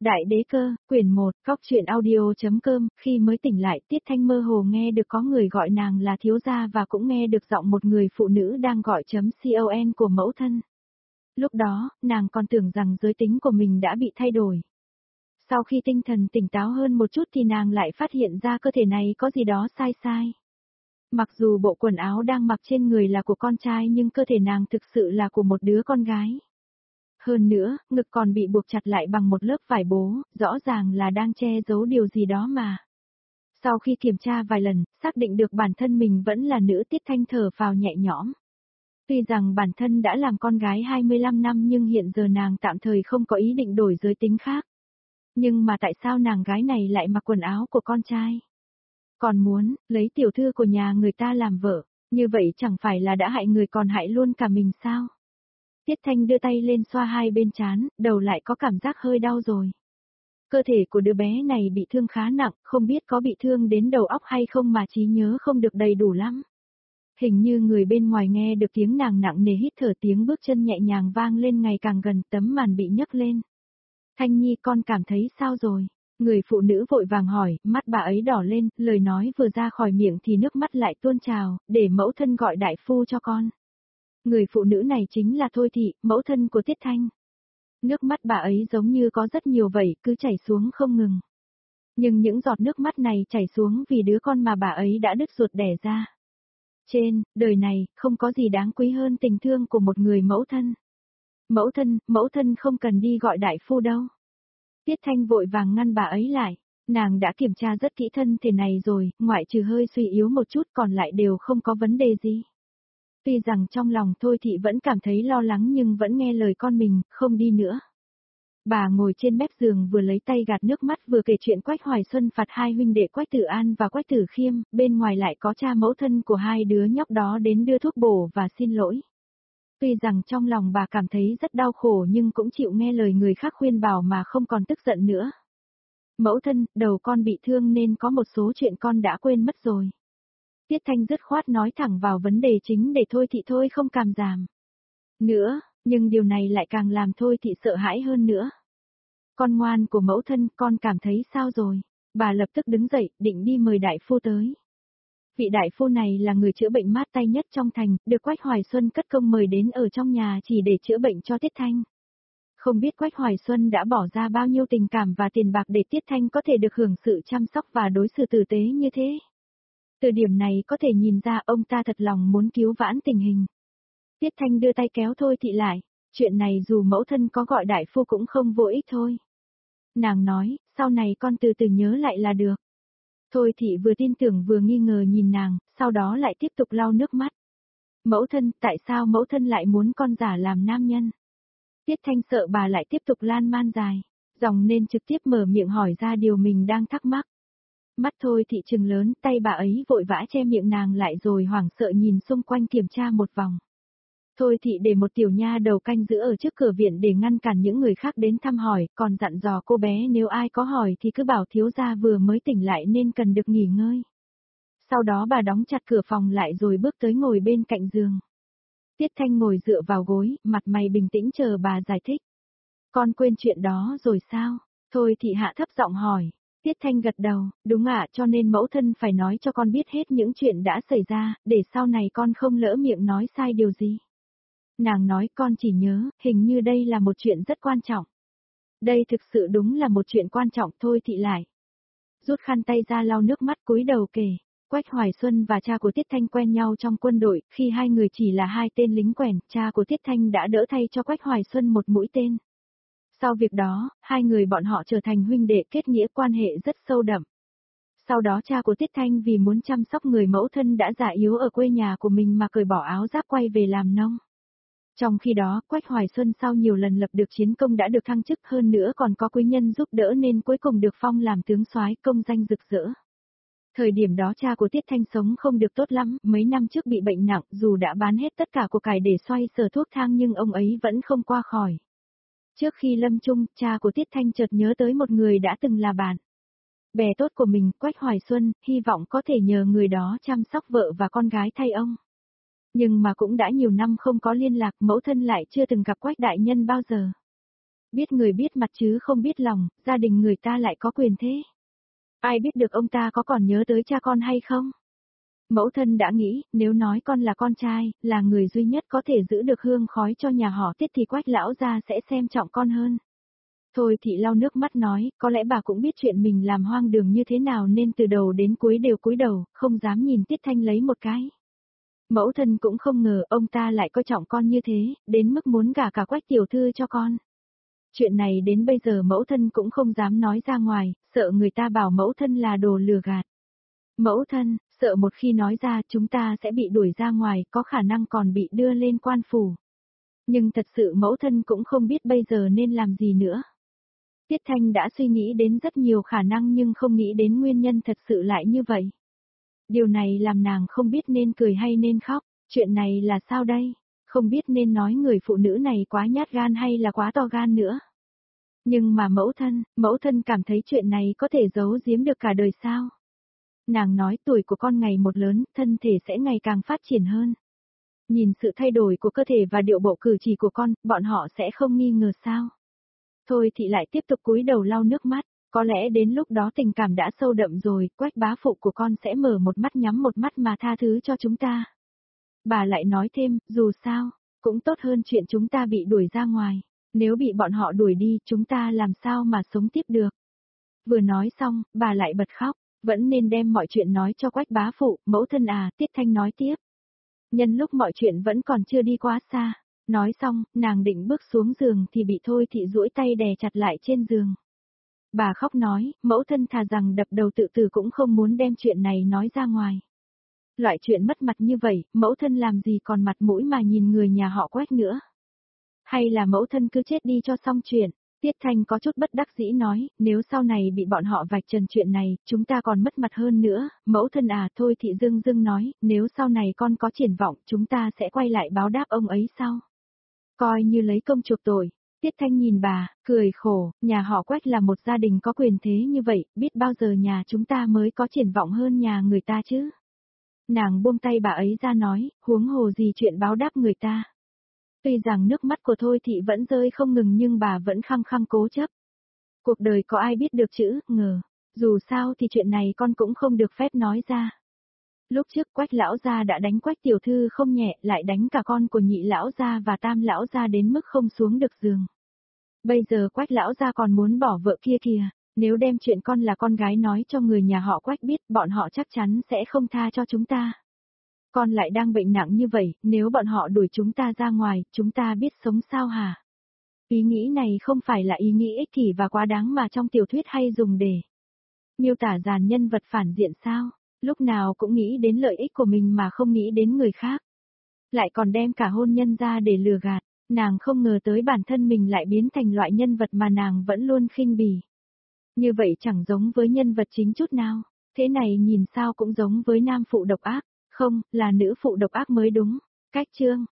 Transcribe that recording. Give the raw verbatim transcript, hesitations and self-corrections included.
Đại đế cơ, quyển một, góc truyện audio.com, khi mới tỉnh lại Tiết Thanh mơ hồ nghe được có người gọi nàng là thiếu gia và cũng nghe được giọng một người phụ nữ đang gọi chấm con của mẫu thân. Lúc đó, nàng còn tưởng rằng giới tính của mình đã bị thay đổi. Sau khi tinh thần tỉnh táo hơn một chút thì nàng lại phát hiện ra cơ thể này có gì đó sai sai. Mặc dù bộ quần áo đang mặc trên người là của con trai nhưng cơ thể nàng thực sự là của một đứa con gái. Hơn nữa, ngực còn bị buộc chặt lại bằng một lớp vải bố, rõ ràng là đang che giấu điều gì đó mà. Sau khi kiểm tra vài lần, xác định được bản thân mình vẫn là nữ, Tiết Thanh thở phào nhẹ nhõm. Tuy rằng bản thân đã làm con gái hai mươi lăm năm nhưng hiện giờ nàng tạm thời không có ý định đổi giới tính khác. Nhưng mà tại sao nàng gái này lại mặc quần áo của con trai? Còn muốn, lấy tiểu thư của nhà người ta làm vợ, như vậy chẳng phải là đã hại người còn hại luôn cả mình sao? Tiết Thanh đưa tay lên xoa hai bên trán, đầu lại có cảm giác hơi đau rồi. Cơ thể của đứa bé này bị thương khá nặng, không biết có bị thương đến đầu óc hay không mà trí nhớ không được đầy đủ lắm. Hình như người bên ngoài nghe được tiếng nàng nặng nề hít thở, tiếng bước chân nhẹ nhàng vang lên ngày càng gần, tấm màn bị nhấc lên. Thanh Nhi, con cảm thấy sao rồi? Người phụ nữ vội vàng hỏi, mắt bà ấy đỏ lên, lời nói vừa ra khỏi miệng thì nước mắt lại tuôn trào, để mẫu thân gọi đại phu cho con. Người phụ nữ này chính là Thôi Thị, mẫu thân của Tiết Thanh. Nước mắt bà ấy giống như có rất nhiều vẩy, cứ chảy xuống không ngừng. Nhưng những giọt nước mắt này chảy xuống vì đứa con mà bà ấy đã đứt ruột đẻ ra. Trên đời này, không có gì đáng quý hơn tình thương của một người mẫu thân. Mẫu thân, mẫu thân không cần đi gọi đại phu đâu. Tiết Thanh vội vàng ngăn bà ấy lại. Nàng đã kiểm tra rất kỹ thân thể này rồi, ngoại trừ hơi suy yếu một chút còn lại đều không có vấn đề gì. Tuy rằng trong lòng Thôi Thị vẫn cảm thấy lo lắng nhưng vẫn nghe lời con mình, không đi nữa. Bà ngồi trên mép giường vừa lấy tay gạt nước mắt vừa kể chuyện Quách Hoài Xuân phạt hai huynh đệ Quách Tử An và Quách Tử Khiêm, bên ngoài lại có cha mẫu thân của hai đứa nhóc đó đến đưa thuốc bổ và xin lỗi. Tuy rằng trong lòng bà cảm thấy rất đau khổ nhưng cũng chịu nghe lời người khác khuyên bảo mà không còn tức giận nữa. Mẫu thân, đầu con bị thương nên có một số chuyện con đã quên mất rồi. Tiết Thanh dứt khoát nói thẳng vào vấn đề chính để Thôi Thị thôi không càm giảm nữa, nhưng điều này lại càng làm Thôi Thị sợ hãi hơn nữa. Con ngoan của mẫu thân, con cảm thấy sao rồi? Bà lập tức đứng dậy, định đi mời đại phu tới. Vị đại phu này là người chữa bệnh mát tay nhất trong thành, được Quách Hoài Xuân cất công mời đến ở trong nhà chỉ để chữa bệnh cho Tiết Thanh. Không biết Quách Hoài Xuân đã bỏ ra bao nhiêu tình cảm và tiền bạc để Tiết Thanh có thể được hưởng sự chăm sóc và đối xử tử tế như thế. Từ điểm này có thể nhìn ra ông ta thật lòng muốn cứu vãn tình hình. Tiết Thanh đưa tay kéo Thôi Thị lại, chuyện này dù mẫu thân có gọi đại phu cũng không vô ích thôi. Nàng nói, sau này con từ từ nhớ lại là được. Thôi Thị vừa tin tưởng vừa nghi ngờ nhìn nàng, sau đó lại tiếp tục lau nước mắt. Mẫu thân, tại sao mẫu thân lại muốn con giả làm nam nhân? Tiết Thanh sợ bà lại tiếp tục lan man dài, dòng nên trực tiếp mở miệng hỏi ra điều mình đang thắc mắc. Mắt Thôi Thị trừng lớn, tay bà ấy vội vã che miệng nàng lại rồi hoảng sợ nhìn xung quanh kiểm tra một vòng. Thôi Thị để một tiểu nha đầu canh giữ ở trước cửa viện để ngăn cản những người khác đến thăm hỏi, còn dặn dò cô bé nếu ai có hỏi thì cứ bảo thiếu gia vừa mới tỉnh lại nên cần được nghỉ ngơi. Sau đó bà đóng chặt cửa phòng lại rồi bước tới ngồi bên cạnh giường. Tiết Thanh ngồi dựa vào gối, mặt mày bình tĩnh chờ bà giải thích. Con quên chuyện đó rồi sao? Thôi Thị hạ thấp giọng hỏi. Tiết Thanh gật đầu, đúng ạ, cho nên mẫu thân phải nói cho con biết hết những chuyện đã xảy ra, để sau này con không lỡ miệng nói sai điều gì. Nàng nói con chỉ nhớ, hình như đây là một chuyện rất quan trọng. Đây thực sự đúng là một chuyện quan trọng. Thôi Thị lại. Rút khăn tay ra lau nước mắt cúi đầu kể. Quách Hoài Xuân và cha của Tiết Thanh quen nhau trong quân đội, khi hai người chỉ là hai tên lính quèn, cha của Tiết Thanh đã đỡ thay cho Quách Hoài Xuân một mũi tên. Sau việc đó, hai người bọn họ trở thành huynh đệ kết nghĩa, quan hệ rất sâu đậm. Sau đó cha của Tiết Thanh vì muốn chăm sóc người mẫu thân đã già yếu ở quê nhà của mình mà cởi bỏ áo giáp quay về làm nông. Trong khi đó, Quách Hoài Xuân sau nhiều lần lập được chiến công đã được thăng chức, hơn nữa còn có quý nhân giúp đỡ nên cuối cùng được phong làm tướng soái, công danh rực rỡ. Thời điểm đó cha của Tiết Thanh sống không được tốt lắm, mấy năm trước bị bệnh nặng, dù đã bán hết tất cả của cải để xoay sở thuốc thang nhưng ông ấy vẫn không qua khỏi. Trước khi lâm chung, cha của Tiết Thanh chợt nhớ tới một người đã từng là bạn bè tốt của mình, Quách Hoài Xuân, hy vọng có thể nhờ người đó chăm sóc vợ và con gái thay ông. Nhưng mà cũng đã nhiều năm không có liên lạc, mẫu thân lại chưa từng gặp Quách đại nhân bao giờ. Biết người biết mặt chứ không biết lòng, gia đình người ta lại có quyền thế. Ai biết được ông ta có còn nhớ tới cha con hay không? Mẫu thân đã nghĩ, nếu nói con là con trai, là người duy nhất có thể giữ được hương khói cho nhà họ Tiết thì Quách lão gia sẽ xem trọng con hơn. Thôi Thị lau nước mắt nói, có lẽ bà cũng biết chuyện mình làm hoang đường như thế nào nên từ đầu đến cuối đều cúi đầu, không dám nhìn Tiết Thanh lấy một cái. Mẫu thân cũng không ngờ ông ta lại coi trọng con như thế, đến mức muốn gả cả Quách tiểu thư cho con. Chuyện này đến bây giờ mẫu thân cũng không dám nói ra ngoài, sợ người ta bảo mẫu thân là đồ lừa gạt. Mẫu thân, sợ một khi nói ra chúng ta sẽ bị đuổi ra ngoài, có khả năng còn bị đưa lên quan phủ. Nhưng thật sự mẫu thân cũng không biết bây giờ nên làm gì nữa. Tiết Thanh đã suy nghĩ đến rất nhiều khả năng nhưng không nghĩ đến nguyên nhân thật sự lại như vậy. Điều này làm nàng không biết nên cười hay nên khóc, chuyện này là sao đây? Không biết nên nói người phụ nữ này quá nhát gan hay là quá to gan nữa. Nhưng mà mẫu thân, mẫu thân cảm thấy chuyện này có thể giấu giếm được cả đời sao? Nàng nói tuổi của con ngày một lớn, thân thể sẽ ngày càng phát triển hơn. Nhìn sự thay đổi của cơ thể và điệu bộ cử chỉ của con, bọn họ sẽ không nghi ngờ sao? Thôi Thị lại tiếp tục cúi đầu lau nước mắt, có lẽ đến lúc đó tình cảm đã sâu đậm rồi, Quách bá phụ của con sẽ mở một mắt nhắm một mắt mà tha thứ cho chúng ta. Bà lại nói thêm, dù sao, cũng tốt hơn chuyện chúng ta bị đuổi ra ngoài, nếu bị bọn họ đuổi đi chúng ta làm sao mà sống tiếp được. Vừa nói xong, bà lại bật khóc, vẫn nên đem mọi chuyện nói cho Quách bá phụ, mẫu thân à, Tiết Thanh nói tiếp. Nhân lúc mọi chuyện vẫn còn chưa đi quá xa. Nói xong, nàng định bước xuống giường thì bị Thôi Thị duỗi tay đè chặt lại trên giường. Bà khóc nói, mẫu thân thà rằng đập đầu tự tử cũng không muốn đem chuyện này nói ra ngoài. Loại chuyện mất mặt như vậy, mẫu thân làm gì còn mặt mũi mà nhìn người nhà họ Quách nữa. Hay là mẫu thân cứ chết đi cho xong chuyện. Tiết Thanh có chút bất đắc dĩ nói, nếu sau này bị bọn họ vạch trần chuyện này, chúng ta còn mất mặt hơn nữa, mẫu thân à. Thôi Thị dưng dưng nói, nếu sau này con có triển vọng, chúng ta sẽ quay lại báo đáp ông ấy sau. Coi như lấy công chuộc tội. Tiết Thanh nhìn bà, cười khổ, nhà họ Quách là một gia đình có quyền thế như vậy, biết bao giờ nhà chúng ta mới có triển vọng hơn nhà người ta chứ. Nàng buông tay bà ấy ra nói, huống hồ gì chuyện báo đáp người ta. Tuy rằng nước mắt của Thôi Thị vẫn rơi không ngừng nhưng bà vẫn khăng khăng cố chấp. Cuộc đời có ai biết được chữ, ngờ. Dù sao thì chuyện này con cũng không được phép nói ra. Lúc trước Quách lão gia đã đánh Quách tiểu thư không nhẹ, lại đánh cả con của nhị lão gia và tam lão gia đến mức không xuống được giường. Bây giờ Quách lão gia còn muốn bỏ vợ kia kìa, nếu đem chuyện con là con gái nói cho người nhà họ Quách biết, bọn họ chắc chắn sẽ không tha cho chúng ta. Con lại đang bệnh nặng như vậy, nếu bọn họ đuổi chúng ta ra ngoài, chúng ta biết sống sao hả? Ý nghĩ này không phải là ý nghĩ ích kỷ và quá đáng mà trong tiểu thuyết hay dùng để miêu tả dàn nhân vật phản diện sao? Lúc nào cũng nghĩ đến lợi ích của mình mà không nghĩ đến người khác. Lại còn đem cả hôn nhân ra để lừa gạt, nàng không ngờ tới bản thân mình lại biến thành loại nhân vật mà nàng vẫn luôn khinh bỉ. Như vậy chẳng giống với nhân vật chính chút nào, thế này nhìn sao cũng giống với nam phụ độc ác, không, là nữ phụ độc ác mới đúng. Cách chương